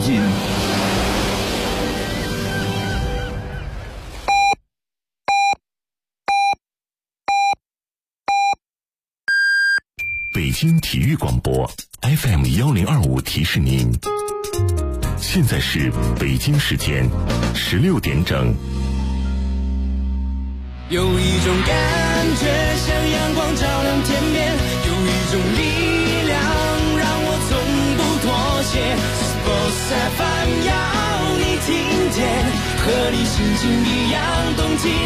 音。北京体育广播 FM1025提示您，现在是北京时间16点整。 有一种感觉像阳光照亮天边，有一种力量让我从不妥协。Sports FM 要你听见，和你心情一样动起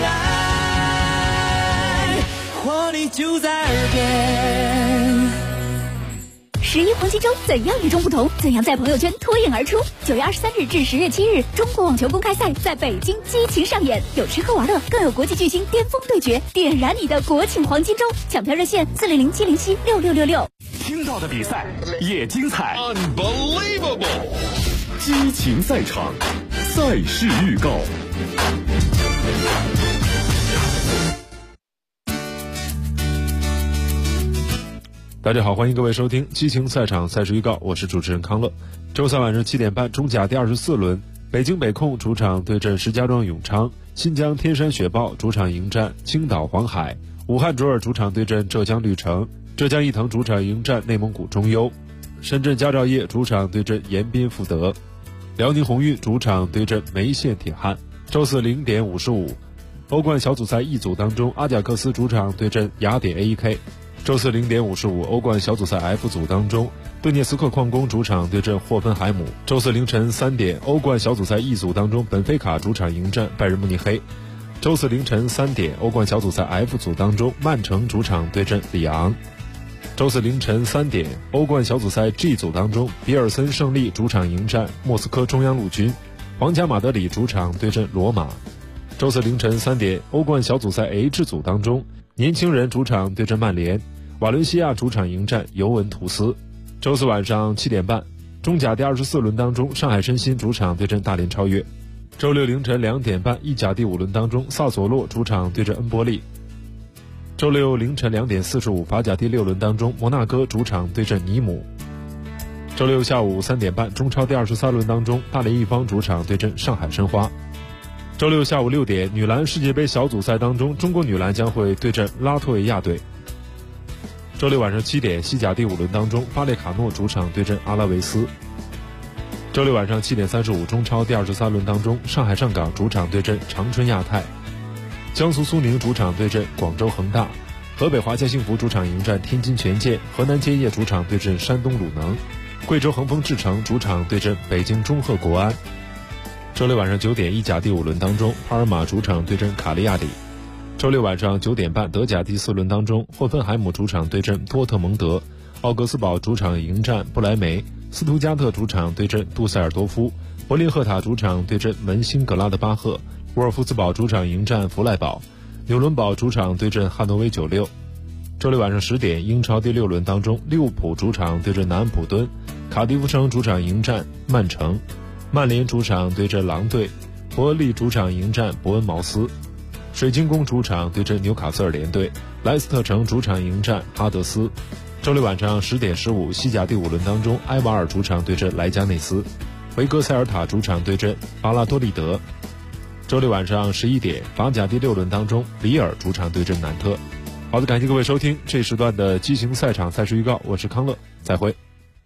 来，活力就在耳边。 11黄金周怎样与众不同？怎样在朋友圈脱颖而出？9月23日至10月7日，中国网球公开赛在北京激情上演，有吃喝玩乐，更有国际巨星巅峰对决，点燃你的国庆黄金周！抢票热线400-707-6666。 听到的比赛也精彩 ，Unbelievable！ 激情赛场，赛事预告。 大家好，欢迎各位收听激情赛场赛事预告，我是主持人康乐。周三晚上7点半，中甲第24轮，北京北控主场对阵石家庄永昌，新疆天山雪豹主场迎战青岛黄海，武汉卓尔主场对阵浙江绿城，浙江毅腾主场迎战内蒙古中优，深圳佳兆业主场对阵延边富德，辽宁宏运主场对阵梅县铁汉。周四0点55，欧冠小组赛 E 组当中，阿贾克斯主场对阵雅典 AEK。周四0点55，欧冠小组赛 F 组当中，顿涅茨克矿工主场对阵霍芬海姆。周四凌晨3点，欧冠小组赛 E 组当中，本菲卡主场迎战拜仁慕尼黑。周四凌晨3点，欧冠小组赛 F 组当中，曼城主场对阵里昂。周四凌晨3点，欧冠小组赛 G 组当中，比尔森胜利主场迎战莫斯科中央陆军，皇家马德里主场对阵罗马。周四凌晨3点，欧冠小组赛 H 组当中，年轻人主场对阵曼联，瓦伦西亚主场迎战尤文图斯。周四晚上7点半，中甲第24轮当中，上海申鑫主场对阵大连超越。周六凌晨2点半，意甲第5轮当中，萨索洛主场对阵恩波利。周六凌晨2点45，法甲第6轮当中，摩纳哥主场对阵尼姆。周六下午3点半，中超第23轮当中，大连一方主场对阵上海申花。周六下午6点，女篮世界杯小组赛当中，中国女篮将会对阵拉脱维亚队。周六晚上7点，西甲第5轮当中，巴列卡诺主场对阵阿拉维斯。周六晚上7点35，中超第23轮当中，上海上港主场对阵长春亚泰，江苏苏宁主场对阵广州恒大，河北华夏幸福主场迎战天津权健，河南建业主场对阵山东鲁能，贵州恒丰智诚主场对阵北京中赫国安。周六晚上9点，意甲第5轮当中，帕尔马主场对阵卡利亚里。周六晚上9点半，德甲第4轮当中，霍芬海姆主场对阵多特蒙德，奥格斯堡主场迎战不莱梅，斯图加特主场对阵杜塞尔多夫，柏林赫塔主场对阵门兴格拉德巴赫，沃尔夫斯堡主场迎战弗赖堡，纽伦堡主场对阵汉诺威96。周六晚上10点，英超第6轮当中，利物浦主场对阵南安普敦，卡迪夫城主场迎战曼城，曼联主场对阵狼队，伯恩利主场迎战伯恩茅斯，水晶宫主场对阵纽卡斯尔联队，莱斯特城主场迎战哈德斯。周六晚上10点15，西甲第5轮当中，埃瓦尔主场对阵莱加内斯，维格塞尔塔主场对阵巴拉多利德。周六晚上11点，法甲第6轮当中，里尔主场对阵南特。好的，感谢各位收听这时段的激情赛场赛事预告，我是康乐，再会。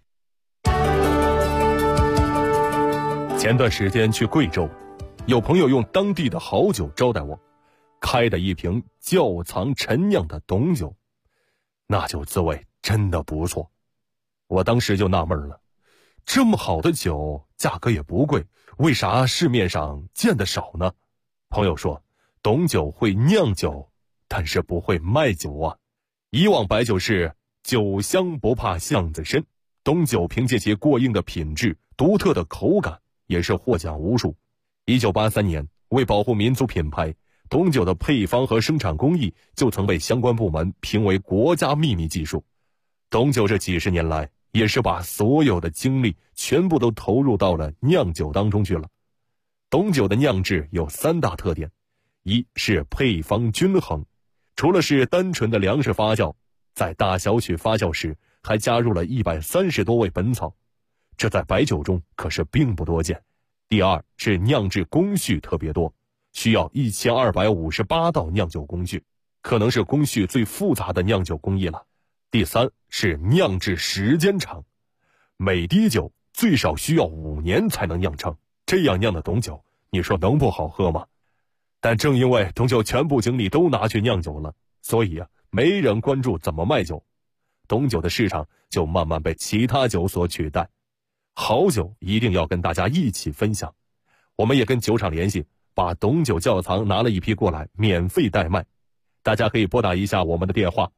前段时间去贵州，有朋友用当地的好酒招待我，开的一瓶窖藏陈酿的董酒，那酒滋味真的不错。我当时就纳闷了，这么好的酒，价格也不贵，为啥市面上见得少呢？朋友说，董酒会酿酒，但是不会卖酒啊。以往白酒是酒香不怕巷子深，董酒凭借其过硬的品质、独特的口感，也是获奖无数。1983年，为保护民族品牌，董酒的配方和生产工艺就曾被相关部门评为国家秘密技术。董酒这几十年来，也是把所有的精力全部都投入到了酿酒当中去了。董酒的酿制有3大特点，一是配方均衡，除了是单纯的粮食发酵，在大小曲发酵时还加入了130多味本草， 这在白酒中可是并不多见。第二是酿制工序特别多，需要1258道酿酒工序，可能是工序最复杂的酿酒工艺了。第三是酿制时间长，每滴酒最少需要5年才能酿成，这样酿的董酒，你说能不好喝吗？但正因为董酒全部精力都拿去酿酒了，所以没人关注怎么卖酒，董酒的市场就慢慢被其他酒所取代。好酒一定要跟大家一起分享，我们也跟酒厂联系，把董酒窖藏拿了一批过来，免费代卖。大家可以拨打一下我们的电话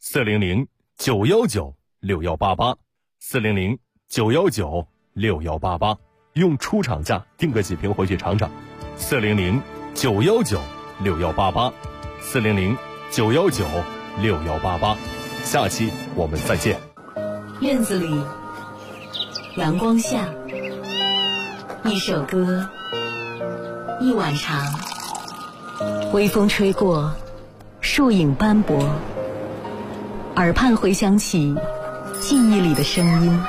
400-919-6188 400-919-6188，用出厂价订个几瓶回去尝尝。400-919-6188 400-919-6188，下期我们再见。 院子里，阳光下，一首歌，一晚长，微风吹过，树影斑驳，耳畔回响起记忆里的声音。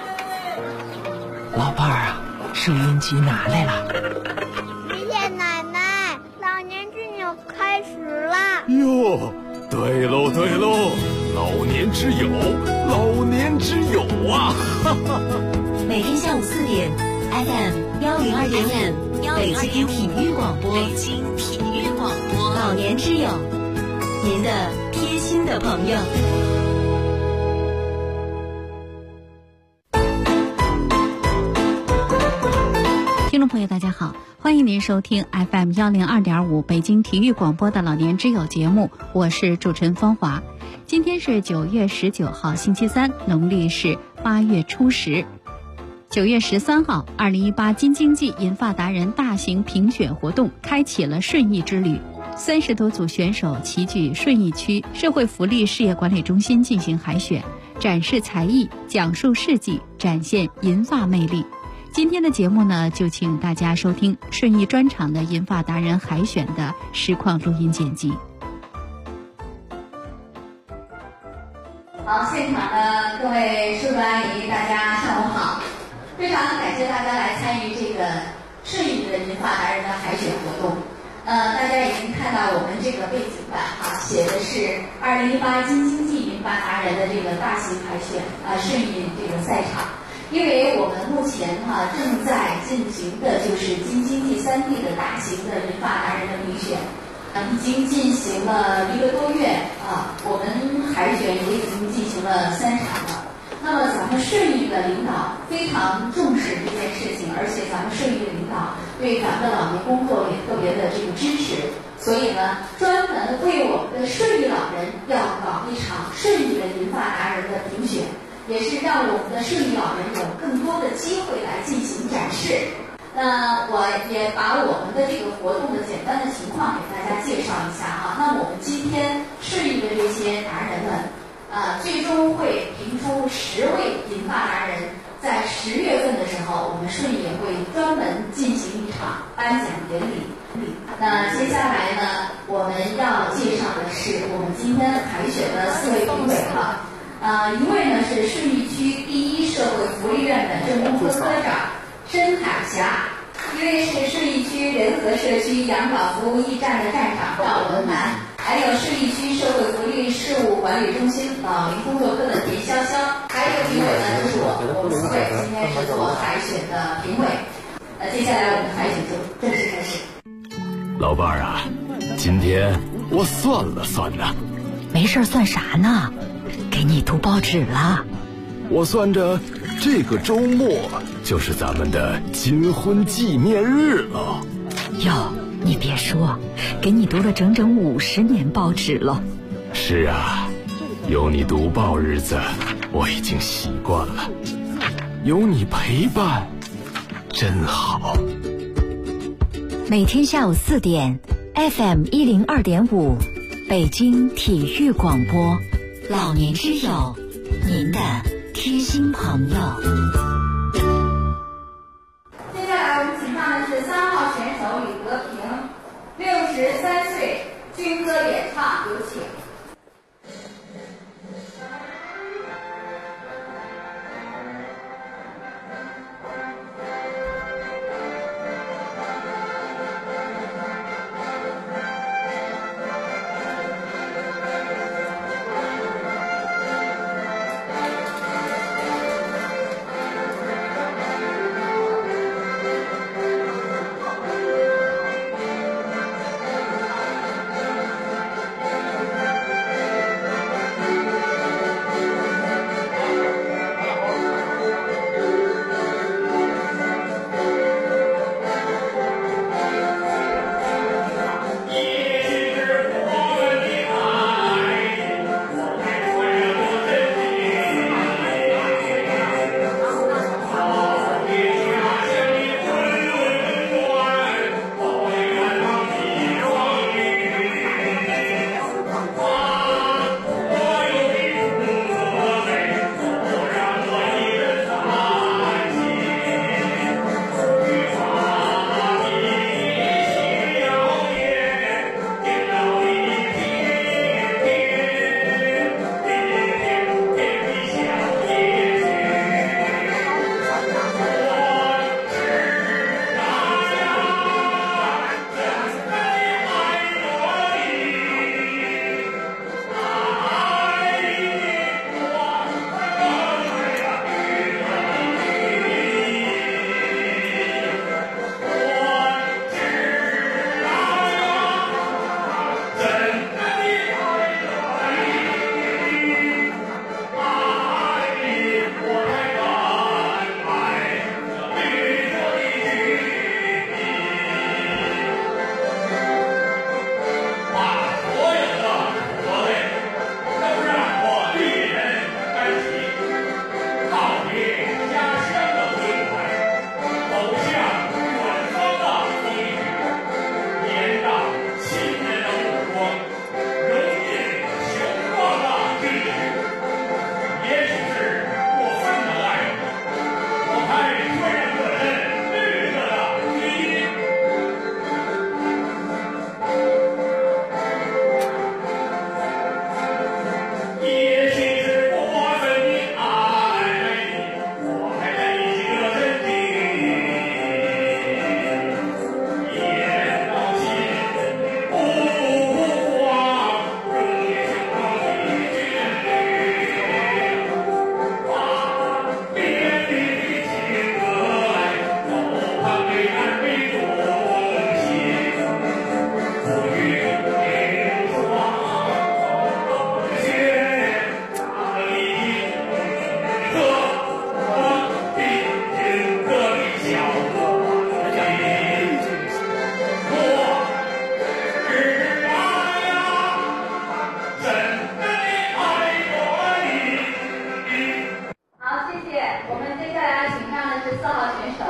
老伴儿啊，收音机拿来了。 爷爷奶奶，老年之友开始啦！ 哟，对喽对喽，老年之友，老年之友啊！哈哈。 每天下午4点 FM102.5北京体育广播，老年之友，您的贴心的朋友。 听众朋友大家好，欢迎您收听 FM102.5北京体育广播的老年之友节目，我是主持人芳华。今天是9月19号星期三，农历是8月初10。9月13号，2018京津冀银发达人大型评选活动开启了顺义之旅，30多组选手齐聚顺义区社会福利事业管理中心进行海选，展示才艺，讲述事迹，展现银发魅力。今天的节目呢，就请大家收听顺义专场的银发达人海选的实况录音剪辑。 好，现场的各位叔叔阿姨，大家上午好！非常感谢大家来参与这个顺义的银发达人的海选活动。大家已经看到我们这个背景板写的是2018京津冀银发达人的这个大型海选顺义这个赛场。因为我们目前正在进行的就是京津冀3地的大型的银发达人的评选，已经进行了1个多月我们海选也已经进行了3场了。那么咱们顺义的领导非常重视这件事情，而且咱们顺义的领导对咱们的老年工作也特别的这个支持，所以呢，专门为我们的顺义老人要搞一场顺义的银发达人的评选。也是让我们的顺义老人有更多的机会来进行展示。那我也把我们的这个活动的简单的情况给大家介绍一下那我们今天顺义的这些达人们，最终会评出10位银发达人。在10月份的时候，我们顺义也会专门进行一场颁奖典礼。那接下来呢，我们要介绍的是我们今天海选的4位评委一位呢是顺义区第1社会福利院本镇工科科长申海霞，一位是顺义区仁和社区养老服务驿站的站长赵文楠，还有顺义区社会福利事务管理中心老龄工作科的田潇潇，还有一个评委呢就是我们4位今天是做海选的评委。接下来我们海选就正式开始。 老伴儿啊，今天我算了算呢。 没事算啥呢？给你读报纸了。 我算着这个周末就是咱们的金婚纪念日了。 哟，你别说，给你读了整整50年报纸了。 是啊，有你读报日子我已经习惯了，有你陪伴真好。 每天下午4点 FM102.5北京体育广播，老年之友，您的贴心朋友。 接下来我们请上的是3号选手李德平，63岁，军歌演唱，有请。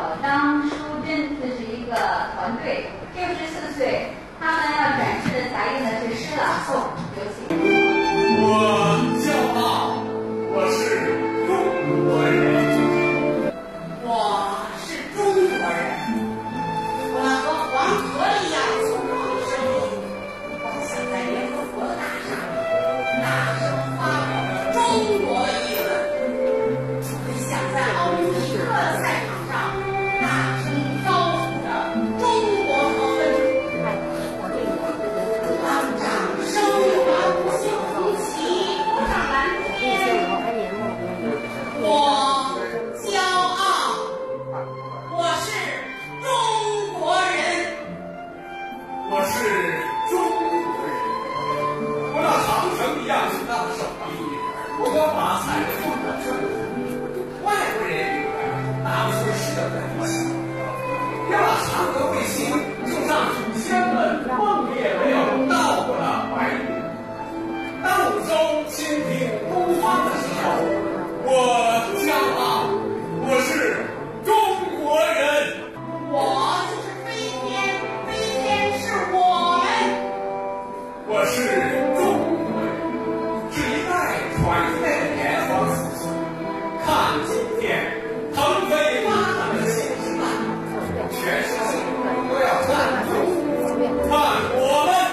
张淑珍，这是一个团队，64岁，他们要展示的才艺呢是诗朗诵，有请。 我骄傲，我是中国人， 我是中国人，我要和黄河一样粗犷的声音，我想在联合国的大声发表中国的议论，我想在奥林匹克的赛场上大声高呼着中国和温，当掌声把五星红旗扑上蓝天，我骄傲，我是中国人， 我是中国人，我那长城一样大的手臂，我把彩的中国政府，外国人拿不出是的理想，要把嫦娥卫星送上祖先们梦也没有到过的怀里。当五洲倾听东方的时候，我骄傲，我是中国人， 我就是飞天，飞天是我们， 我是中国人，是一代传一代的炎黄子孙。看今天腾飞发展的新时代，全世界都要看中国，看我们。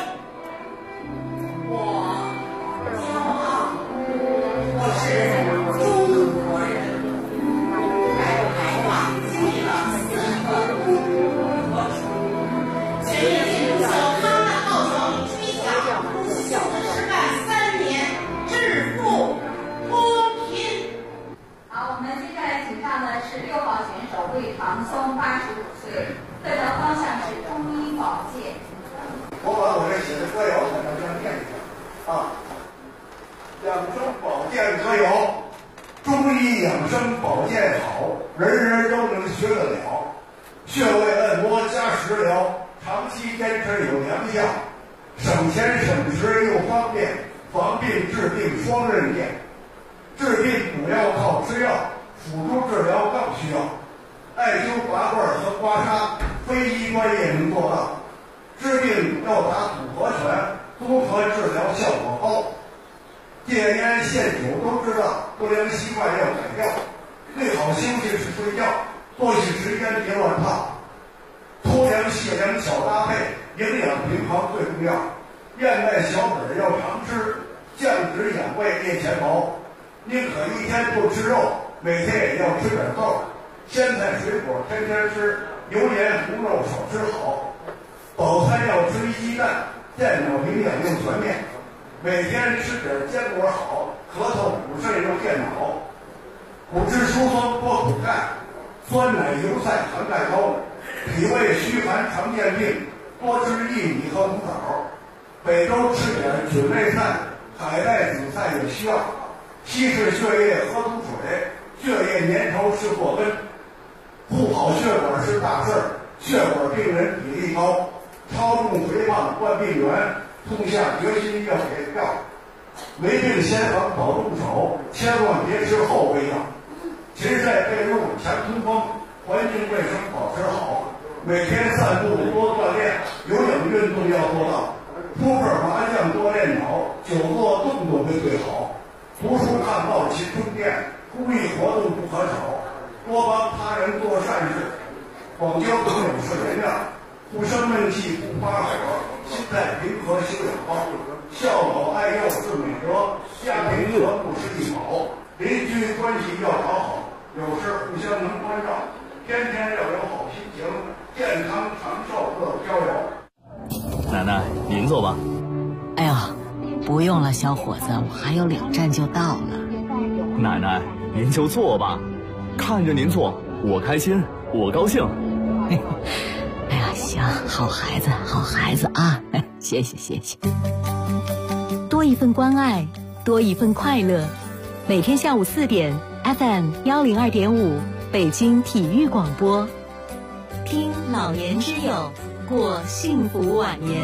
我骄傲，我是中国人。改革开放经历了40个公共和主，全面进入小康的号角里吹响，幸福实干3年，致富脱贫。 好，我们接下来请上的是6号选手魏长松，85岁，课程方向是中医保健。 我把我这写的歌谣给大家念一下啊。养生保健歌谣，中医养生保健好，人人都能学得了。穴位按摩加食疗，长期坚持有良效，省钱省时又方便，防病治病双刃剑。治病主要靠吃药，辅助治疗更需要。艾灸拔罐和刮痧，非医专业能做到。治病要打组合拳，综合治疗效果高。戒烟限酒都知道，不良习惯要改掉。最好休息是睡觉，作息时间别乱套。粗粮细粮小搭配，营养平衡最重要。燕麦小米要常吃，降脂养胃列前茅。宁可一天不吃肉，每天也要吃点豆。鲜菜水果天天吃，油盐红肉少吃好。早餐要吃1鸡蛋，电脑营养又全面。每天吃点坚果好，核桃补肾又健脑。骨质疏松多补钙，酸奶油菜含钙高。脾胃虚寒常见病，多吃薏米和红枣。北周吃点菌类菜，海带紫菜也需要。稀释血液喝足水，血液粘稠是祸根。护好血管是大事儿，血管病人比例高，超重肥胖患病源，痛下决心要给药。没病先防早动手，千万别吃后备药。勤晒被褥强通风，环境卫生保持好。每天散步多锻炼，有氧运动要做到。扑克麻将多练脑，久坐动作会最好。读书看报勤充电，公益活动不可少，多帮他人做善事，广交朋友是人量，不生闷气不发火，心态平和修养高，孝老爱幼是美德，家庭和睦是一宝，邻居关系要搞好，有事互相能关照，天天要有好心情，健康长寿乐逍遥。 奶奶，您坐吧。 哎呀，不用了，小伙子，我还有2站就到了。 奶奶，您就坐吧，看着您坐，我开心，我高兴。 哎呀，行，好孩子，好孩子啊！谢谢，谢谢。多一份关爱，多一份快乐。每天下午4点 ，FM 102.5，北京体育广播，听老年之友，过幸福晚年。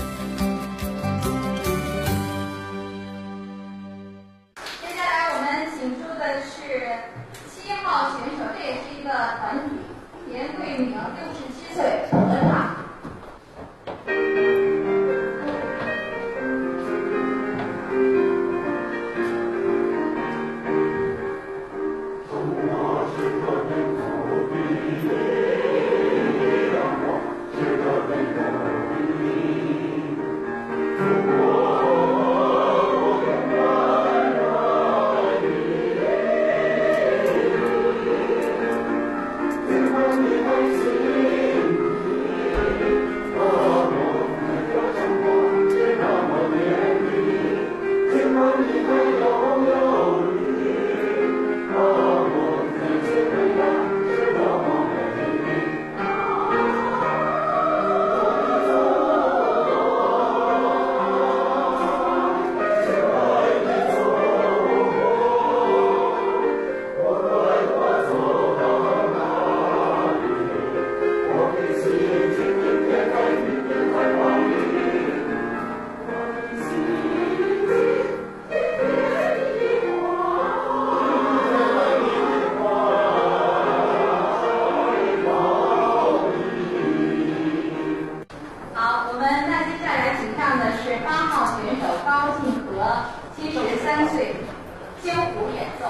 接下来我们请出的是7号选手，这也是一个团体，也会名67岁合唱。73岁，京胡演奏。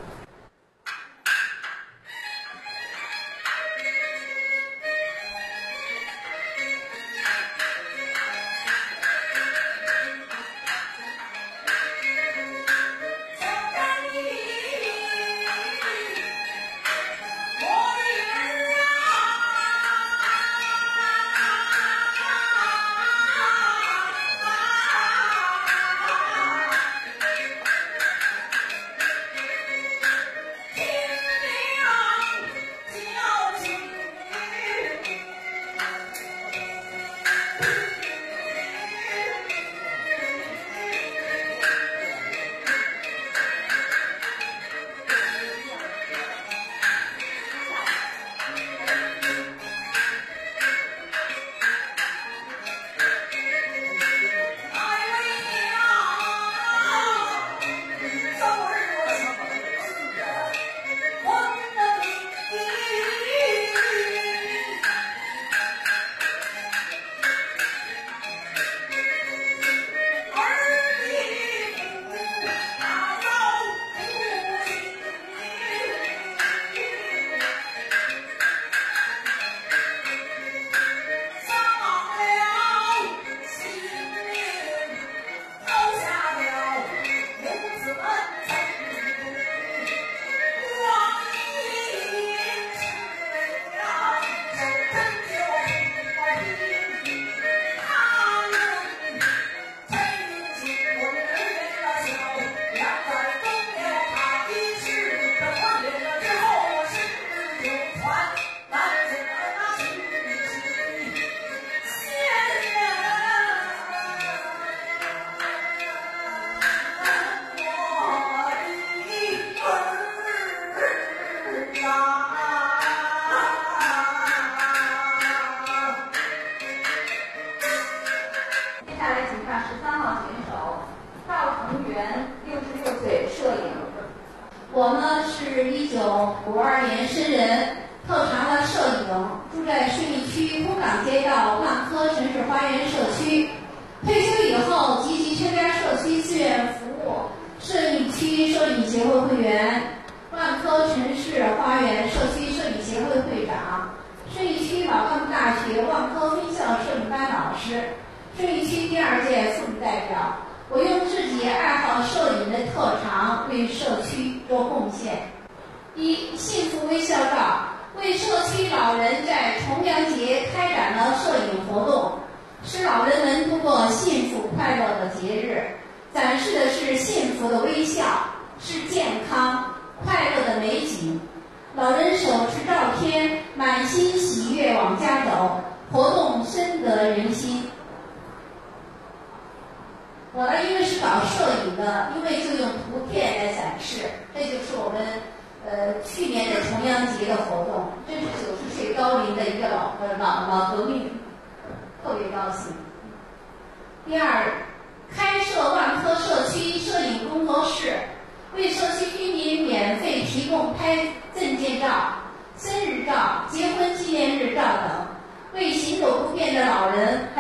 我呢是1952年生人，特长了摄影，住在顺义区东港街道万科城市花园社区。退休以后积极参加社区志愿服务，顺义区摄影协会会员，万科城市花园社区摄影协会会长，顺义区老干部大学万科分校摄影班老师，顺义区第2届妇女代表。我用自己爱好摄影的特长为社区做贡献。1. 幸福微笑照，为社区老人在重阳节开展了摄影活动，使老人们度过幸福快乐的节日，展示的是幸福的微笑，是健康快乐的美景。老人手持照片，满心喜悦往家走，活动深得人心。我呢，因为是搞摄影的，因为就用图片来展示，这就是我们去年的重阳节的活动，这是90岁高龄的一个老革命，特别高兴。第2，开设万科社区摄影工作室，为社区居民免费提供拍证件照、生日照、结婚纪念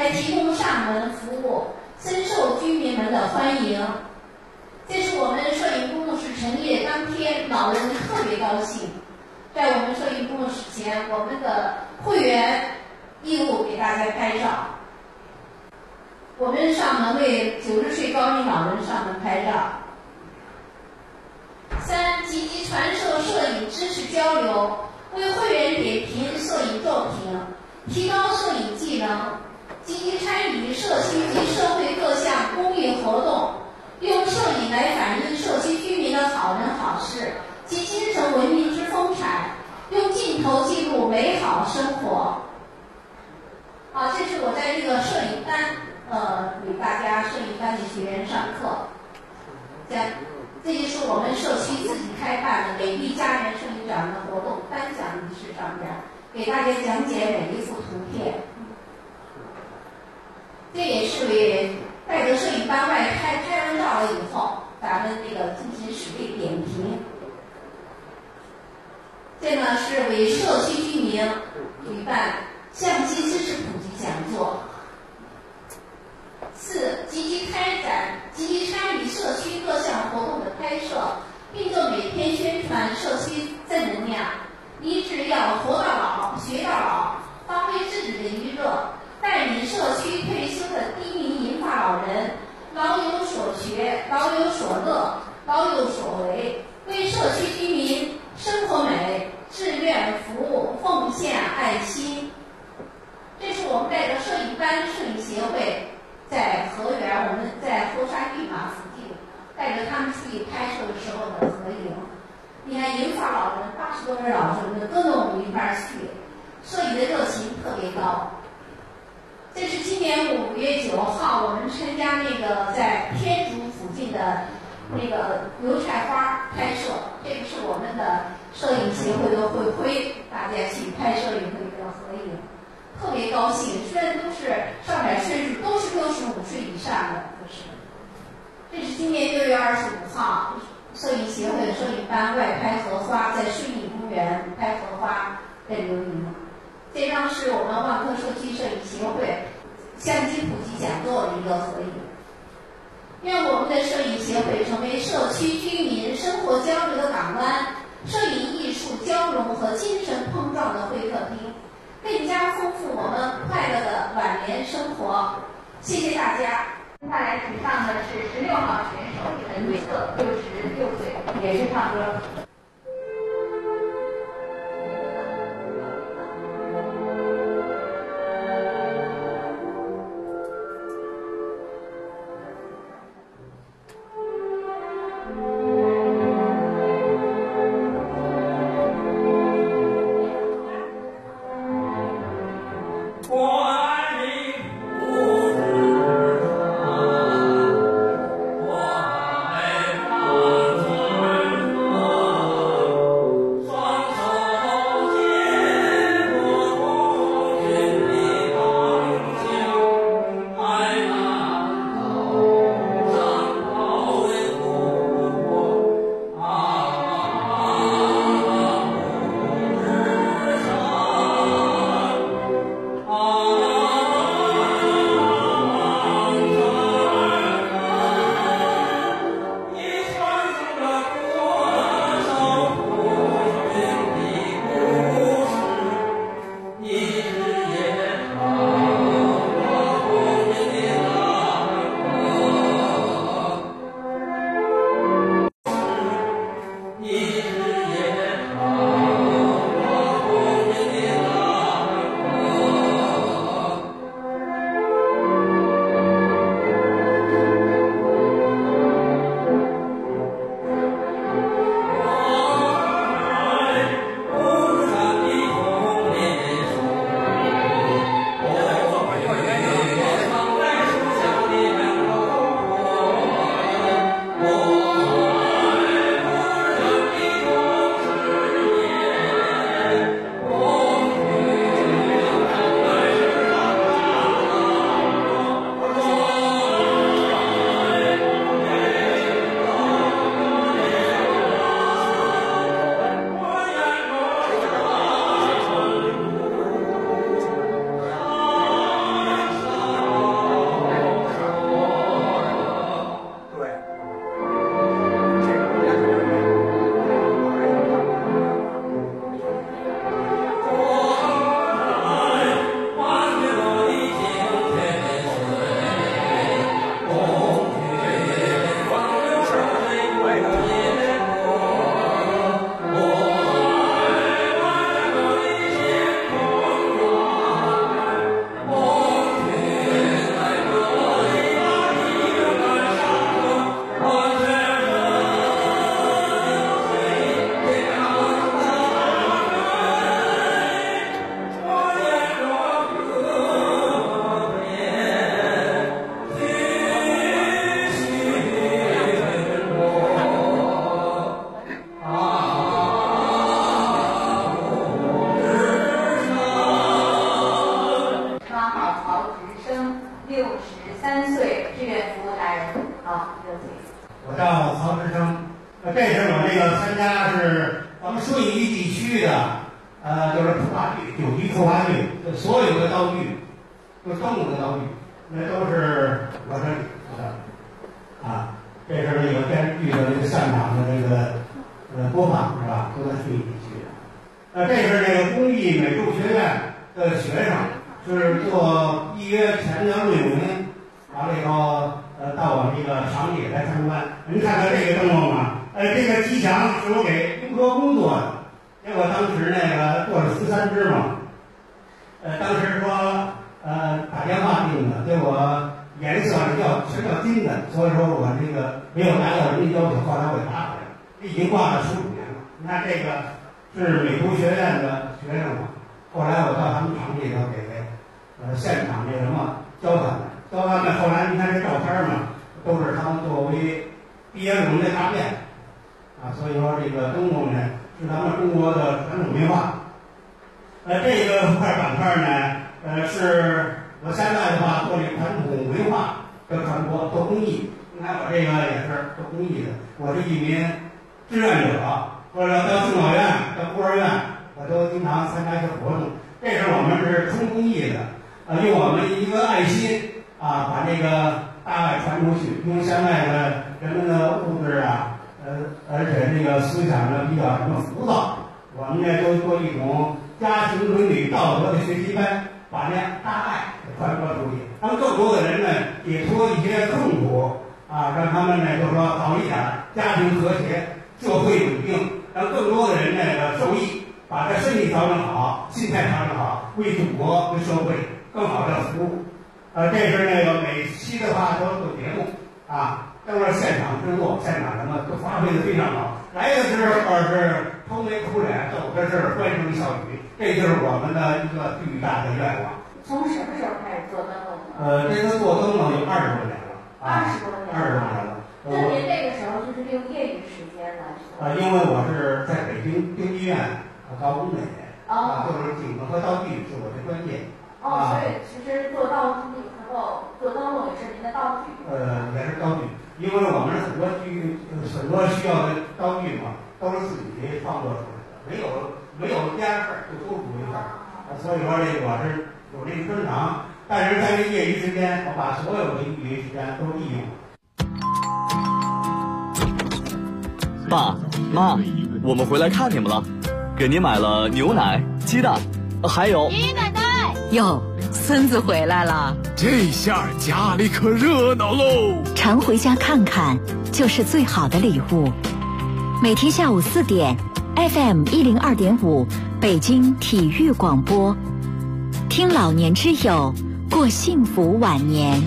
来提供上门服务，深受居民们的欢迎。这是我们摄影工作室成立当天，老人特别高兴。在我们摄影工作室前，我们的会员义务给大家拍照。我们上门为90岁高龄老人上门拍照。3、积极传授摄影知识交流，为会员点评摄影作品，提高摄影技能，积极参与社区及社会各项公益活动，用摄影来反映社区居民的好人好事及精神文明之风采，用镜头记录美好生活。好，这是我在这个摄影班给大家摄影班的学员上课。这就是我们社区自己开办的美丽家园摄影展的活动颁奖仪式上边，给大家讲解每一幅图片。这也是为带着摄影班外拍完照了以后，咱们这个进行实地点评。这呢是为社区居民举办相机知识普及讲座。4、积极参与社区各项活动的拍摄，并就每天宣传社区正能量，立志要活到老学到老，发挥自己的余热，带领社区退休的低龄银发老人老有所学，老有所乐，老有所为，为社区居民生活美，志愿服务，奉献爱心。这是我们带着摄影班摄影协会在河源，我们在后山峪马附近，带着他们出去拍摄的时候的合影。你看银发老人80多位老人跟着我们一块儿去，摄影的热情特别高。这是今年5月9号我们参加那个在天竺附近的那个油菜花拍摄，这个是我们的摄影协会的会徽，大家去拍摄也会跟合影，特别高兴。虽然都是上面岁数都是65岁以上的，这是今年6月25号摄影协会摄影班外拍荷花，在顺义公园拍荷花的留影。这张是我们万科社区摄影协会相机普及讲座的一个合影。愿我们的摄影协会成为社区居民生活交流的港湾，摄影艺术交融和精神碰撞的会客厅，更加丰富我们快乐的晚年生活。谢谢大家。接下来请上的是16号选手陈策，66岁，也是唱歌。 啊。 加是咱们顺义地区的，就是普法剧、九级普法剧，所有的道具，就动物的道具，那都是我这里出的，啊，这是那个电视剧的这个现场的这个播放是吧？都在顺义地区的。这是这个工艺美术学院的学生，是做预约前的论文，完了以后到我们这个场地来参观。您看看这个灯笼吗？这个机墙是我给工科工作的，结果当时那个做了13只嘛，当时说打电话订的，结果颜色全叫金的，所以说我这个没有达到人家要求，后来我给拿回来了，已经挂了15年了。那这个是美术学院的学生嘛，后来我到他们厂里头给现场那什么交换的，后来你看这照片嘛，都是他们作为毕业论文的答辩啊，所以说这个灯笼呢是咱们中国的传统文化。这个板块呢，是我现在的话做这传统文化的传播，做公益。你看我这个也是做公益的，我是一名志愿者，或者到敬老院、到孤儿院，我都经常参加一些活动。这是我们是冲公益的，用我们一个爱心啊，把这个大爱传出去。因为现在的人们的物质啊，而且这个思想呢比较什么浮躁，我们呢都做一种家庭伦理道德的学习班，把这大爱传播出去，让更多的人呢解脱一些痛苦啊，让他们呢就说好一点，家庭和谐，社会稳定，让更多的人呢受益，把这身体调整好，心态调整好，为祖国为社会更好的服务。这是那个每期的话都有节目啊，都是现场制作，现场什么都发挥的非常好。来的时候是愁眉苦脸，走的是欢声笑语，这就是我们的一个巨大的愿望。 从什么时候开始做灯笼？ 这个做灯笼有20多年了 ，20多年了。 那您那个时候就是用业余时间来做？ 因为我是在北京京剧院搞工美，就是景和道具是我的专业。 所以其实做道具的时候，做灯笼也是您的道具。 也是道具，因为我们很多需要的道具嘛，都是自己创作出来的，没有第二份就都不一份。所以说这个我是有这个专长，但是在这业余时间，我把所有的业余时间都利用。 爸妈，我们回来看你们了，给您买了牛奶、鸡蛋，还有爷爷奶奶。 哟，孙子回来了， 这下家里可热闹喽！ 常回家看看，就是最好的礼物。每天下午4点 ，FM 102.5，北京体育广播，听老年之友，过幸福晚年。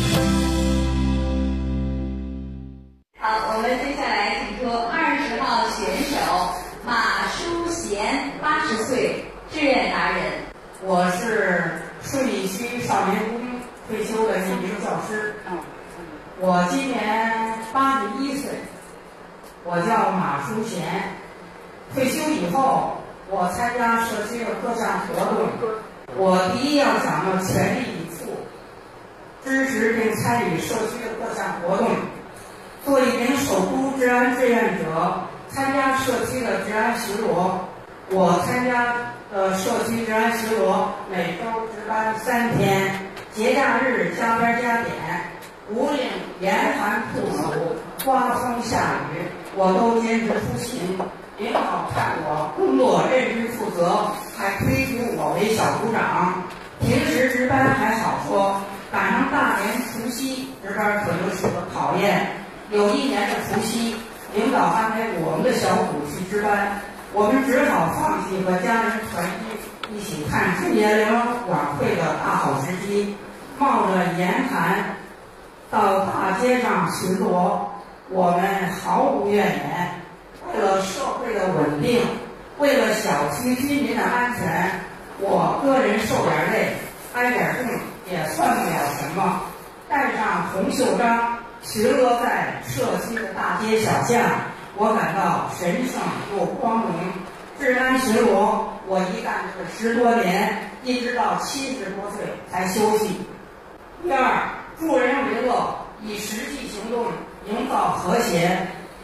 好，我们接下来请出20号选手马淑贤，80岁，志愿达人。 我是顺义区少年宫退休的一名教师，我今年81岁，我叫马淑贤。退休以后，我参加社区的各项活动，我第一要讲的全力以赴，支持并参与社区的各项活动。做一名首都治安志愿者，参加社区的治安巡逻。我参加社区治安巡逻，每周值班3天，节假日加班加点，无论严寒酷暑、刮风下雨，我都坚持出勤。领导看我工作认真负责，还推举我为小组长。平时值班还好说，赶上大年除夕值班可就是个考验。有一年的除夕，领导安排我们的小组去值班，我们只好放弃和家人团聚一起看春节联欢晚会的大好时机，冒着严寒到大街上巡逻，我们毫无怨言。为了社会的稳定，为了小区居民的安全，我个人受点累，挨点冻也算不了什么。带上红袖章，巡逻在社区的大街小巷，我感到神圣又光荣。治安巡逻，我一干就是10多年，一直到70多岁才休息。第二，助人为乐，以实际行动营造和谐。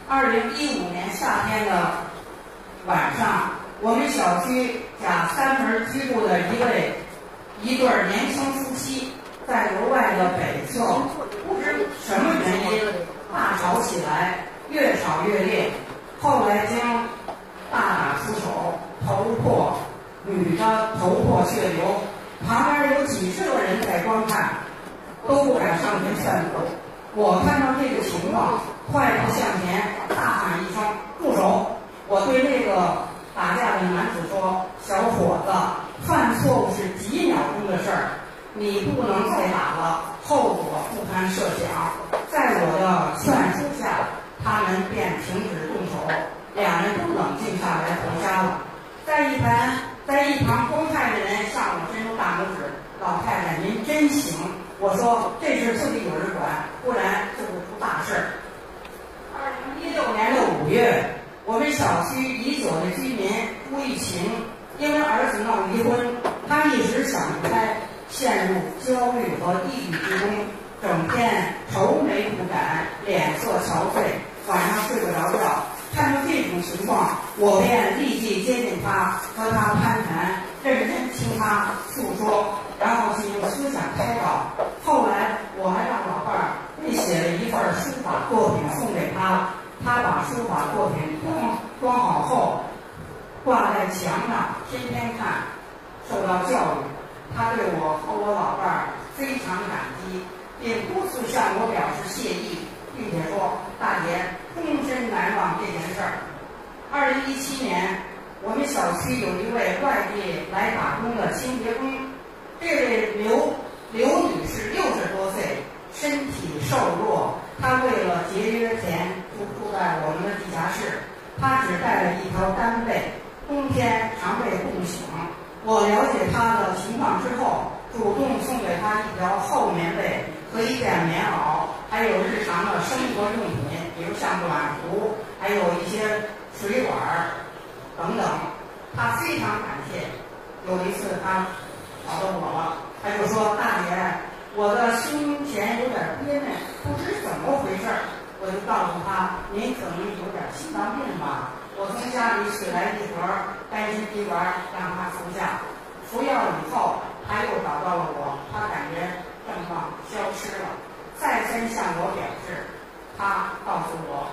2015年夏天的晚上，我们小区甲3门居住的一对年轻夫妻在楼外的北侧，不知什么原因大吵起来，越吵越烈，后来经大打出手，女的头破血流，旁边有几十个人在观看，都不敢上前劝阻。我看到这个情况，快步向前，大喊一声“住手”！我对那个打架的男子说：“小伙子，犯错误是几秒钟的事儿，你不能再打了，后果不堪设想。”在我的劝说下，他们便停止动手，两人都冷静下来回家了。在一旁观看的人向我伸出大拇指：“老太太，您真行！”我说：“这事自己有人管，不然就会出大事。”2016年的5月，我们小区已久的居民朱玉琴因为儿子闹离婚，他一时想不开，陷入焦虑和抑郁之中，整天愁眉不展，脸色憔悴，晚上睡不着觉。看到这种情况，我便立即接近他，和他攀谈，认真听他诉说，然后进行思想开导。后来我还让老伴儿为写了一份书法作品送给他，他把书法作品装好后挂在墙上，天天看，受到教育。他对我和我老伴儿非常感激，并多次向我表示谢意，并且说：“大姐，终身难忘这件事儿。”2017年，我们小区有一位外地来打工的清洁工，这位刘女士60多岁，身体瘦弱，她为了节约钱住在我们的地下室，她只带了一条单被，冬天常被冻醒。我了解她的情况之后，主动送给她一条厚棉被和一件棉袄，还有日常的生活用品，比如像暖壶，还有一些水碗等等。她非常感谢。有一次她找到我了，她就说：“大姐，我的胸前有点憋闷，不知怎么回事。”我就告诉她：“您可能有点心脏病吧。”我从家里取来一盒丹参滴丸，让她服下。服药以后，她又找到了我，她感觉症状消失了，再三向我表示，她告诉我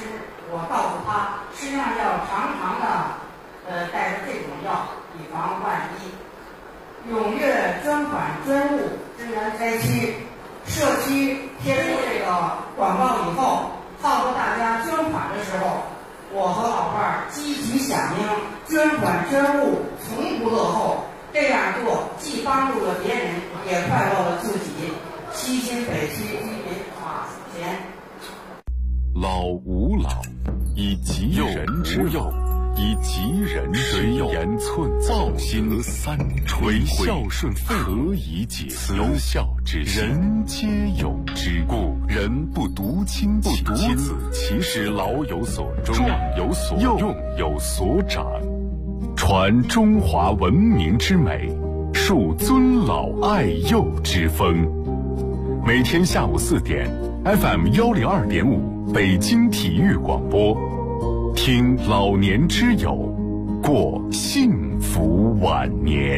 实际上要常常的带着这种药，以防万一。踊跃捐款捐物，支援灾区。社区贴出这个广告以后，号召大家捐款的时候，我和老伴儿积极响应，捐款捐物从不落后。这样做既帮助了别人，也快乐了自己。西新北区居民马淑贤。 老吾老，以及人之幼，以及人之幼，言寸造心三垂孝顺何以解慈孝之人皆有之，故人不独亲不独子，其实老有所终，壮有所用，有所长，传中华文明之美，树尊老爱幼之风。每天下午4点 FM 102.5北京体育广播，听老年之友，过幸福晚年。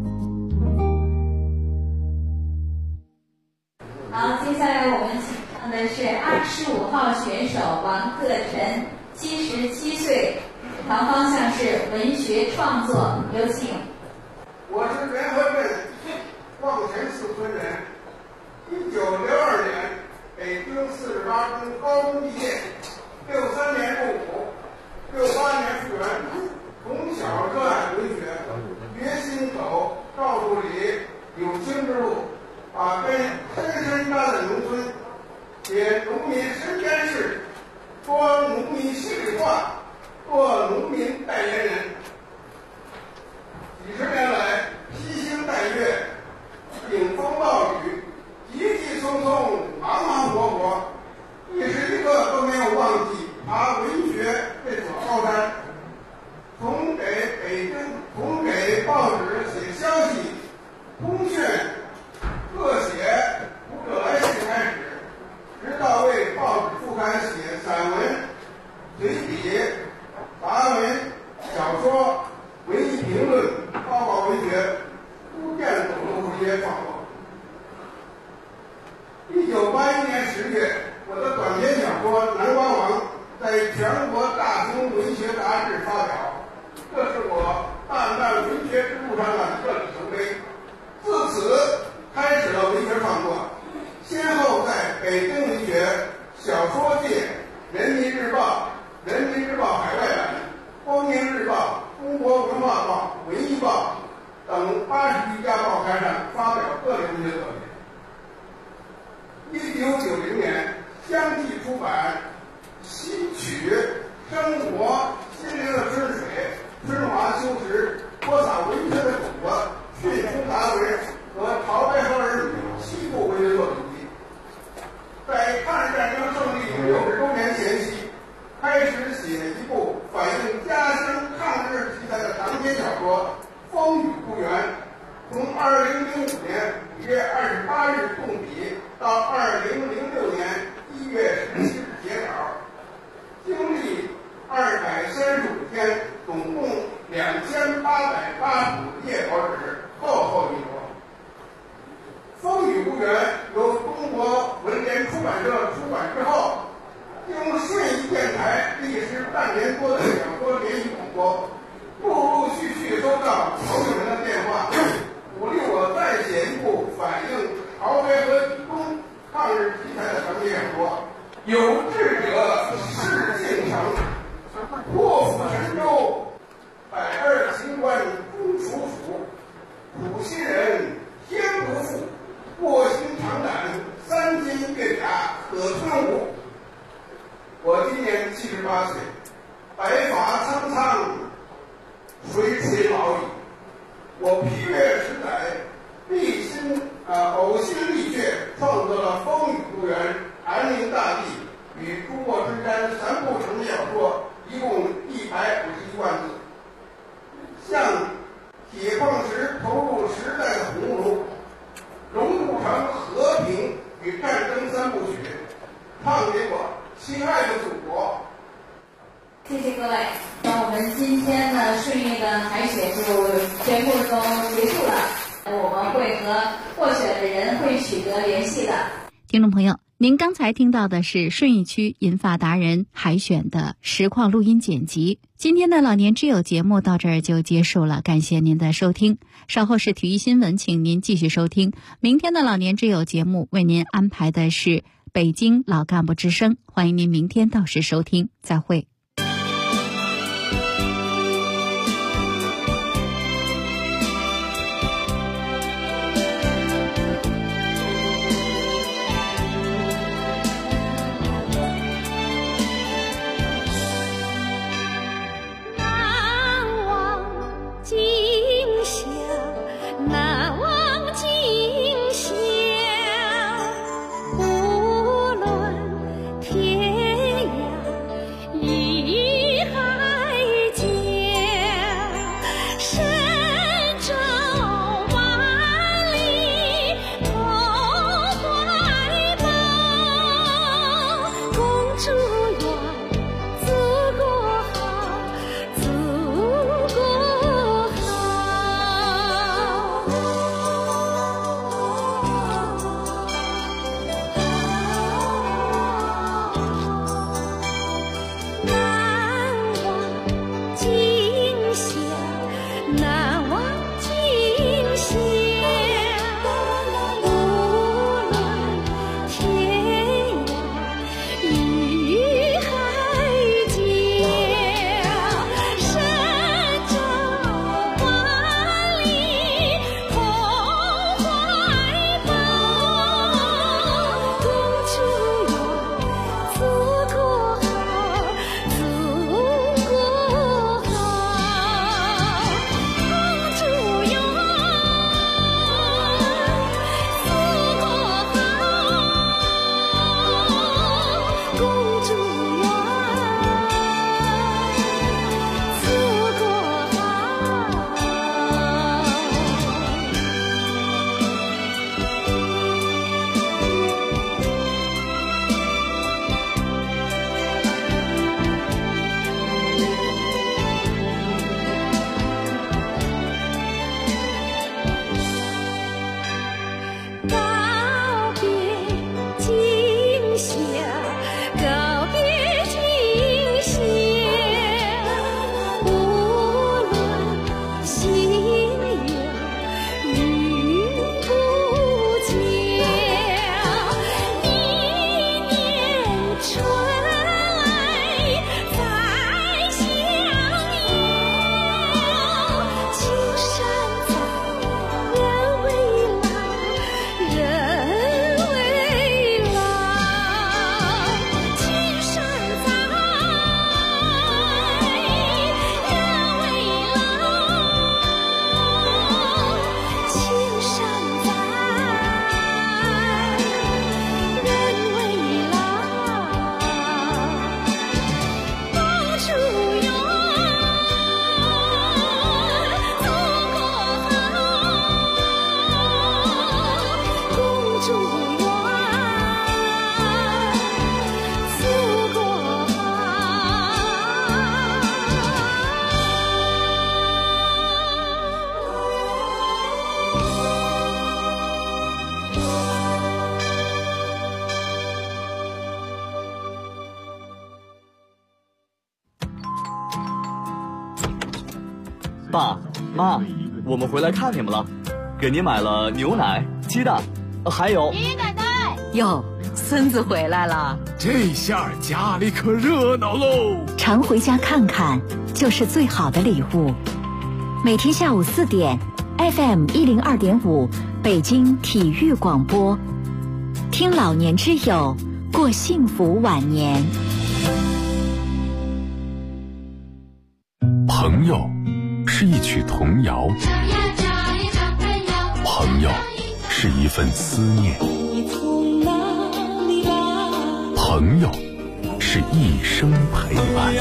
好，接下来我们请上的是25号选手王克晨，77岁，主堂方向是文学创作，有请。 我是仁和镇望泉寺村人，1962年北京48中高中毕业，63年入伍，68年复员。从小热爱文学，决心走赵树理有情之路，把根深深扎在农村，写农民身边事，说农民心里话，做农民代言人。几十年来，披星戴月，顶风暴雨，急急匆匆，忙忙活活，一时一刻都没有忘记爬文学这座高山。从给报纸写消息、通讯、特写、读者来信开始，直到为报纸副刊写散文， 直接创作。1981年10月，我的短篇小说《南瓜王》在全国大型文学杂志发表，这是我漫漫文学之路上的一个里程碑。自此开始了文学创作，先后在北京文学、小说界、人民日报、人民日报海外版、光明日报、中国文化报、文艺报等80余家报刊上发表各类文学作品。1990年相继出版《吸取生活心灵的春水》、春华秋实、播撒文学的种子、迅速达维和潮白河儿女7部文学作品集。在抗日战争胜利60周年前夕，开始写一部反映家乡抗日题材的长篇小说《风雨不圆》，从2005年5月28日动笔到2006年1月17日截稿，经历235天，总共2885页稿纸，厚厚一摞。《风雨不圆》由中国文联出版社出版之后，经顺义电台历时半年多的小说连续广播，陆陆续续收到朋友们的电话，鼓励我再写一部反映潮北和以东抗日题材的长篇小说。有志者事竟成，破釜沉舟，百二秦关终属楚，苦心人天不负，卧薪尝胆3斤月甲可吞吴。我今年78岁，白发苍苍，垂垂老矣。我疲惫实在，呕心沥血，创作了《风雨不圆》《安宁大地》与《朱墨之山》3部长篇小说，一共151万字。向铁矿石投入时代的鸿儒，融入成和平与战争3部曲，唱给我亲爱的祖国。 谢谢各位，那我们今天呢顺利的海选就全部都结束了，我们会和获选的人会取得联系的。 听众朋友，您刚才听到的是顺义区银发达人海选的实况录音剪辑。今天的老年之友节目到这儿就结束了，感谢您的收听。稍后是体育新闻，请您继续收听。明天的老年之友节目为您安排的是北京老干部之声，欢迎您明天到时收听，再会。 无论天涯。 爸妈，我们回来看你们了，给您买了牛奶、鸡蛋，还有爷爷奶奶。 哟，孙子回来了， 这下家里可热闹喽！ 常回家看看，就是最好的礼物。每天下午4点 ，FM 102.5，北京体育广播，听老年之友，过幸福晚年。 朋友是一曲童谣，朋友是一份思念，朋友是一生陪伴。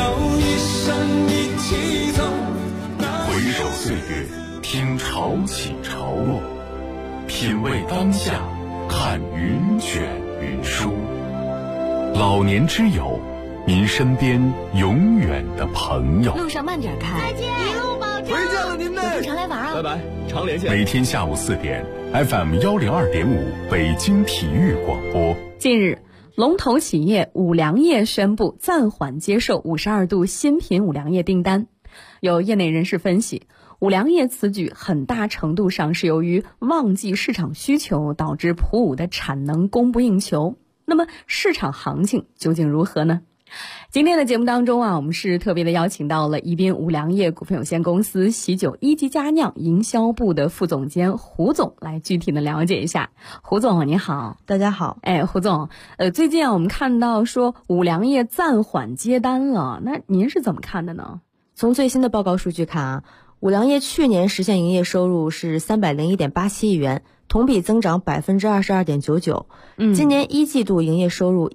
回首岁月，听潮起潮落，品味当下，看云卷云舒。老年之友，您身边永远的朋友。 路上慢点开， 再见，一路保重。 回见了您呢， 有空常来玩啊！ 拜拜，常联系。 每天下午4点 ，FM 102.5，北京体育广播。 近日，龙头企业五粮液宣布暂缓接受52度新品五粮液订单。有业内人士分析，五粮液此举很大程度上是由于旺季市场需求导致普五的产能供不应求。那么市场行情究竟如何呢？今天的节目当中我们是特别的邀请到了宜宾五粮液股份有限公司喜酒一级佳酿营销部的副总监胡总来具体的了解一下。胡总你好。 大家好。 胡总，最近我们看到说五粮液暂缓接单了，那您是怎么看的呢？ 从最新的报告数据看啊，五粮液去年实现营业收入是301.87亿元，同比增长22.99%。今年一季度营业收入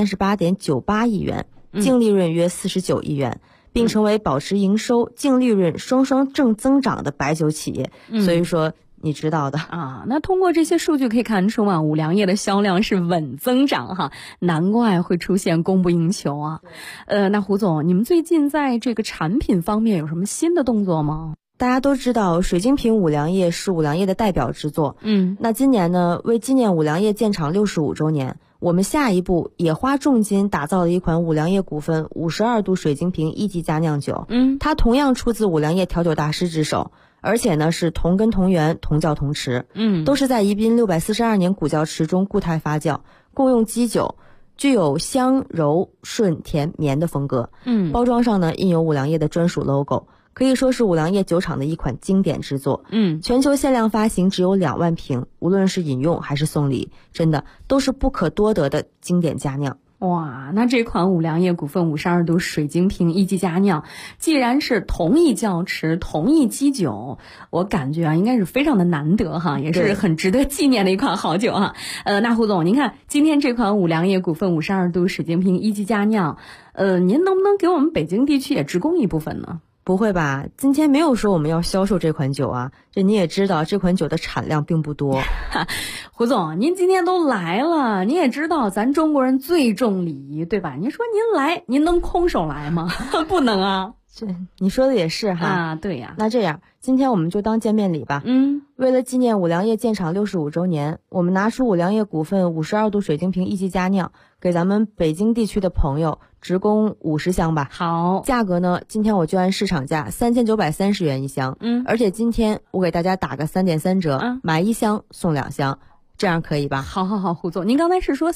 138.98亿元，净利润约49亿元，并成为保持营收、净利润双双正增长的白酒企业。所以说你知道的啊。那通过这些数据可以看出五粮液的销量是稳增长哈，难怪会出现供不应求啊。那胡总，你们最近在这个产品方面有什么新的动作吗？ 大家都知道水晶瓶五粮液是五粮液的代表之作。那今年呢，为纪念五粮液建厂65周年，我们下一步也花重金打造了一款五粮液股份52度水晶瓶一级佳酿酒。它同样出自五粮液调酒大师之手，而且呢是同根同源同窖同池。都是在宜宾642年古窖池中固态发酵，共用基酒，具有香柔顺甜绵的风格。包装上呢印有五粮液的专属 logo，可以说是五粮液酒厂的一款经典之作。全球限量发行只有2万瓶，无论是饮用还是送礼，真的都是不可多得的经典佳酿。 哇，那这款五粮液股份52度水晶瓶一级佳酿，既然是同一窖池、同一基酒，我感觉应该是非常的难得哈，也是很值得纪念的一款好酒哈。那胡总，您看今天这款五粮液股份52度水晶瓶一级佳酿，您能不能给我们北京地区也直供一部分呢？ 不会吧，今天没有说我们要销售这款酒啊，这你也知道这款酒的产量并不多。 胡总，您今天都来了，您也知道咱中国人最重礼仪，对吧？您说您来，您能空手来吗？不能啊。 这你说的也是哈。 啊，对呀。 那这样，今天我们就当见面礼吧。为了纪念五粮液建厂65周年，我们拿出五粮液股份52度水晶瓶一级佳酿，给咱们北京地区的朋友直供50箱吧。 好， 价格呢，今天我就按市场价3930元一箱。而且今天我给大家打个3.3折，买1箱送2箱。这样可以吧？ 好，胡总，您刚才是说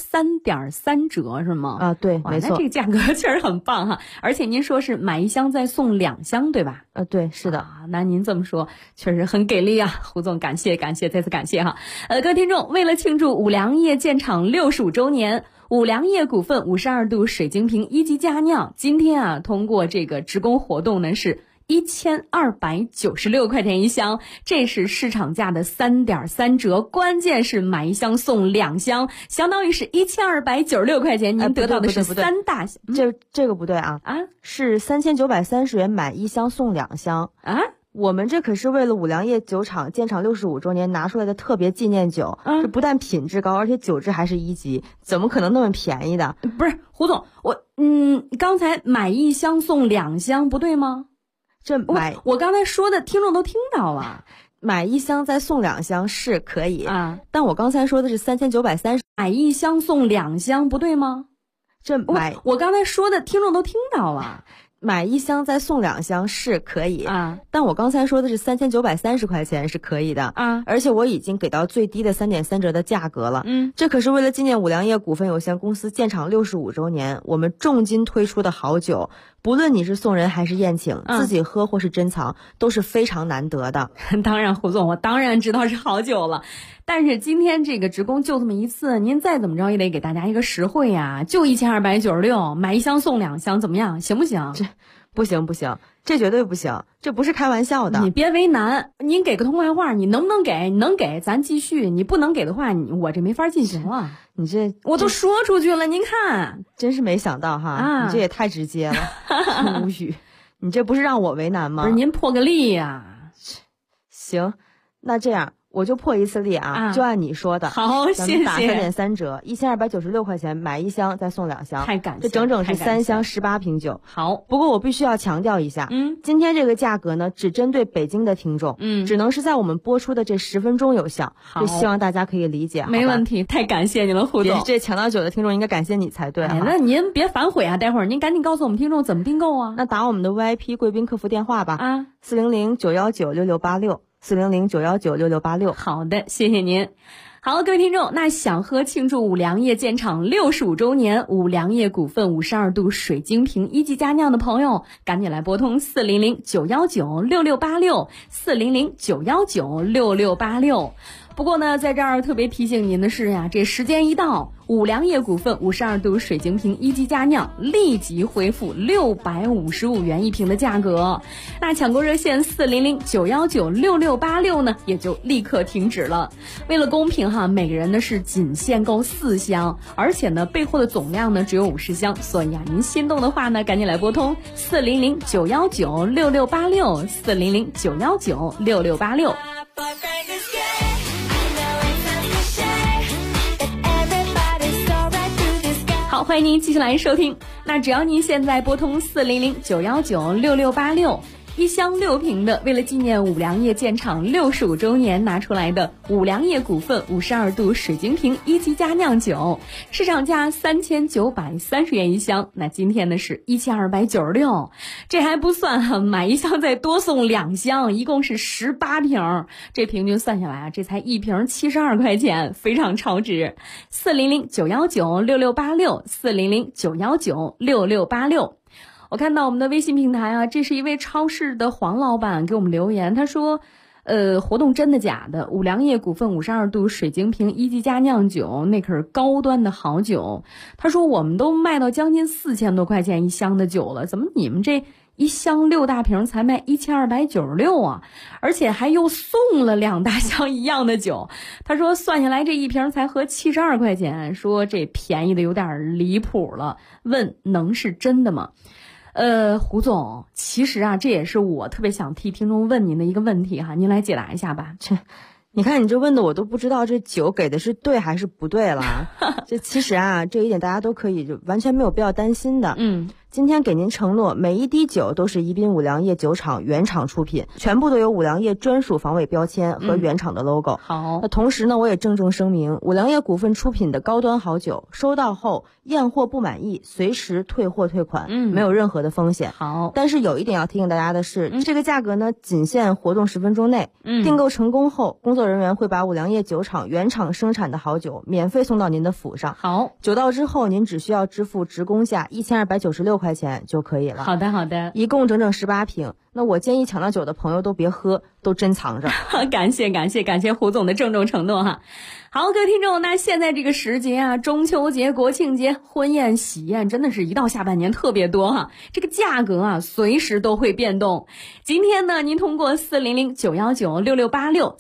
3.3折是吗？ 啊，对，没错。 那这个价格确实很棒哈，而且您说是买1箱再送2箱，对吧？ 对，是的。 那您这么说确实很给力啊，胡总，感谢，再次感谢哈。各位听众，为了庆祝五粮液建厂65周年，五粮液股份52度水晶瓶一级佳酿，今天通过这个直供活动呢是1296块钱一箱，这是市场价的3.3折，关键是买1箱送2箱，相当于是1296块钱，您得到的是3大箱。 这个不对啊！是3930元买1箱送2箱啊！ 我们这可是为了五粮液酒厂建厂65周年拿出来的特别纪念酒，这不但品质高，而且酒质还是1级，怎么可能那么便宜的？ 不是胡总，刚才买1箱送2箱不对吗？我刚才说的听众都听到了， 买1箱再送2箱是可以啊，但我刚才说的是3930， 买1箱送2箱不对吗？ 我刚才说的听众都听到了， 买1箱再送2箱是可以啊，但我刚才说的是3930块钱是可以的啊，而且我已经给到最低的3.3折的价格了。这可是为了纪念五粮液股份有限公司建厂65周年，我们重金推出的好酒，不论你是送人还是宴请，自己喝或是珍藏，都是非常难得的。 当然，胡总，我当然知道是好酒了，但是今天这个职工就这么一次，您再怎么着也得给大家一个实惠呀，就1296，买1箱送2箱，怎么样？行不行？ 不行，这绝对不行，这不是开玩笑的。 你别为难，您给个痛快话，你能不能给？你能给咱继续，你不能给的话，我这没法进行了。 你这我都说出去了，您看， 真是没想到哈，你这也太直接了，无语。你这不是让我为难吗？ 不是，您破个例呀。 行，那这样我就破一次例啊，就按你说的。 好，谢谢。 咱们打3.3折，1296块钱买1箱再送2箱， 太感谢， 这整整是3箱18瓶酒。 好， 不过我必须要强调一下，今天这个价格呢，只针对北京的听众，只能是在我们播出的这10分钟有效，就希望大家可以理解。 没问题，太感谢你了，胡总。 这抢到酒的听众应该感谢你才对。 那您别反悔啊，待会儿您赶紧告诉我们听众怎么订购啊。 那打我们的 VIP 贵宾客服电话吧，400-919-6686。400-919-6686。 好的，谢谢您。好，各位听众，那想喝庆祝五粮液建厂65周年五粮液股份52度水晶瓶1级佳酿的朋友，赶紧来拨通400-919-6686 400-919-6686。不过呢，在这儿特别提醒您的是呀，这时间一到，五粮液股份52度水晶瓶1级佳酿立即恢复655元1瓶的价格，那抢购热线400-919-6686呢也就立刻停止了。为了公平哈，每个人呢是仅限购4箱，而且呢备货的总量呢只有50箱，所以啊，您心动的话呢，赶紧来拨通400-919-6686 400-919-6686。好，欢迎您继续来收听。那只要您现在拨通400-919-6686，1箱6瓶的，为了纪念五粮液建厂65周年拿出来的五粮液股份52度水晶瓶1级佳酿酒，市场价3930元1箱，那今天呢是1296，这还不算哈，买1箱再多送2箱，一共是18瓶，这平均算下来啊，这才1瓶72块钱，非常超值。400-919-6686 400-919-6686。我看到我们的微信平台啊，这是一位超市的黄老板给我们留言，他说活动真的假的？五粮液股份52度水晶瓶1级佳酿酒，那可是高端的好酒。他说我们都卖到将近4000多块钱1箱的酒了，怎么你们这1箱6大瓶才卖1296啊？而且还又送了2大箱一样的酒。他说算下来这1瓶才合72块钱，说这便宜的有点离谱了，问能是真的吗？胡总，其实啊，这也是我特别想替听众问您的一个问题哈，您来解答一下吧。 你看你这问的我都不知道这酒给的是对还是不对了。这其实啊，这一点大家都可以就完全没有必要担心的。今天给您承诺，每一滴酒都是宜宾五粮液酒厂原厂出品，全部都有五粮液专属防伪标签和原厂的 logo。好，那同时呢，我也郑重声明，五粮液股份出品的高端好酒，收到后验货不满意，随时退货退款，没有任何的风险。好，但是有一点要提醒大家的是，这个价格呢，仅限活动10分钟内。订购成功后，工作人员会把五粮液酒厂原厂生产的好酒免费送到您的府上。好，酒到之后，您只需要支付职工价1296块钱就可以了。好的，好的，一共整整18瓶。那我建议抢到酒的朋友都别喝，都珍藏着。 感谢胡总的郑重承诺哈。好，各位听众，那现在这个时节啊，中秋节、国庆节、婚宴、喜宴，真的是一到下半年特别多哈。这个价格啊，随时都会变动。今天呢，您通过400-919-6686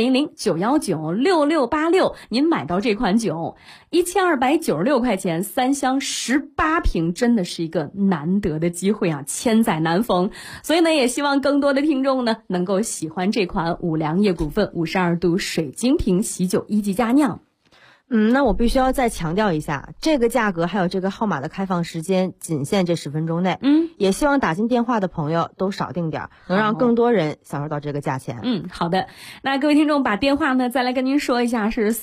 400-919-6686，您买到这款酒，1296块钱3箱18瓶，真的是一个难得的机会啊，千载难逢。所以呢，也希望更多的听众呢，能够喜欢这款五粮液股份52度水晶瓶喜酒1级佳酿。 那我必须要再强调一下，这个价格还有这个号码的开放时间仅限这10分钟内。也希望打进电话的朋友都少订点，能让更多人享受到这个价钱。 好的。那各位听众把电话呢再来跟您说一下，是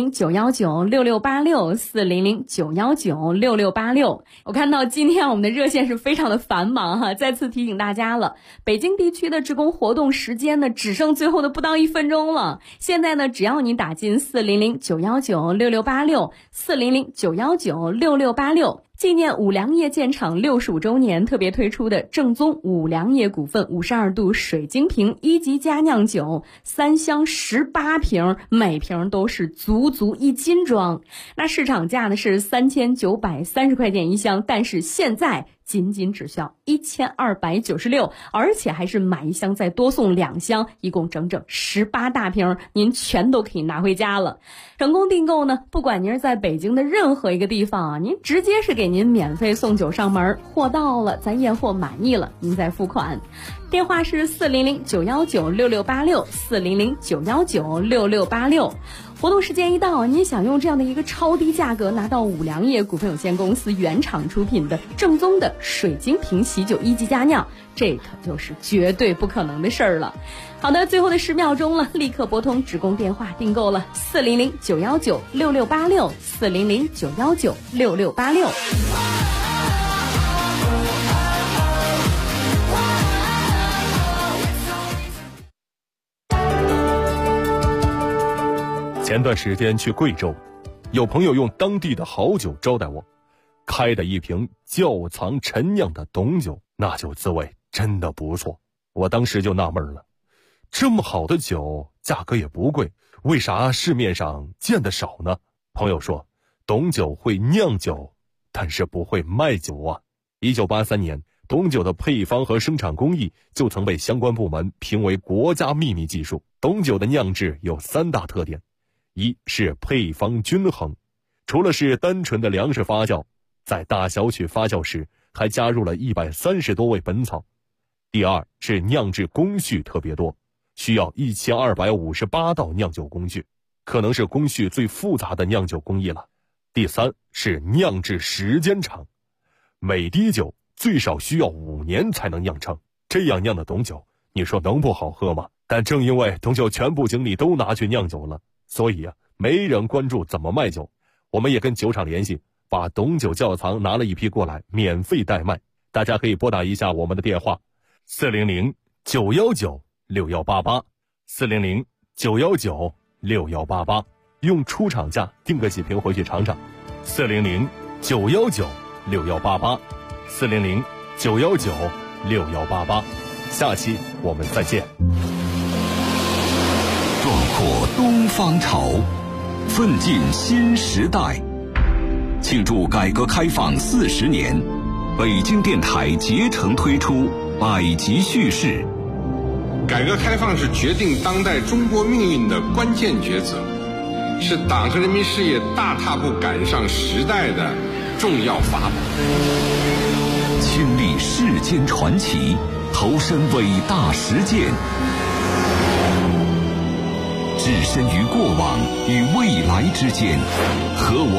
400-919-6686，400-919-6686。我看到今天我们的热线是非常的繁忙哈，再次提醒大家了，北京地区的职工活动时间呢只剩最后的不到1分钟了。现在呢只要你打进400-919-6686，400-919-6686，纪念五粮液建厂65周年特别推出的正宗五粮液股份52度水晶瓶1级佳酿酒，3箱18瓶，每瓶都是足足1斤装。那市场价呢是3930块钱一箱，但是现在仅只需要1296，而且还是买1箱再多送2箱，一共整整18大瓶，您全都可以拿回家了。成功订购呢，不管您是在北京的任何一个地方啊，您直接是给您免费送酒上门，货到了咱验货满意了您再付款。电话是400-919-6686，400-919-6686。活动时间一到，您想用这样的一个超低价格拿到五粮液股份有限公司原厂出品的正宗的水晶瓶喜酒1级佳酿，这可就是绝对不可能的事儿了。好的，最后的10秒钟了，立刻拨通职工电话订购了400-919-6686，400-919-6686。 前段时间去贵州，有朋友用当地的好酒招待我，开的一瓶窖藏陈酿的董酒，那酒滋味真的不错。我当时就纳闷了，这么好的酒价格也不贵，为啥市面上见得少呢？朋友说，董酒会酿酒，但是不会卖酒啊。1983年，董酒的配方和生产工艺就曾被相关部门评为国家秘密技术。董酒的酿制有3大特点，一是配方均衡，除了是单纯的粮食发酵，在大小曲发酵时还加入了130多味本草。第二是酿制工序特别多，需要1258道酿酒工序，可能是工序最复杂的酿酒工艺了。第三是酿制时间长，每滴酒最少需要5年才能酿成，这样酿的董酒，你说能不好喝吗？但正因为董酒全部精力都拿去酿酒了，所以没人关注怎么卖酒。我们也跟酒厂联系，把董酒窖藏拿了一批过来，免费代卖。大家可以拨打一下我们的电话，400-919-6188，400-919-6188，用出厂价订个几瓶回去尝尝。400-919-6188，400-919-6188。下期我们再见。 壮阔东方潮，奋进新时代。庆祝改革开放40年，北京电台竭诚推出百集叙事。 改革开放是决定当代中国命运的关键抉择，是党和人民事业大踏步赶上时代的重要法宝。 亲历世间传奇，投身伟大实践，置身于过往与未来之间，和我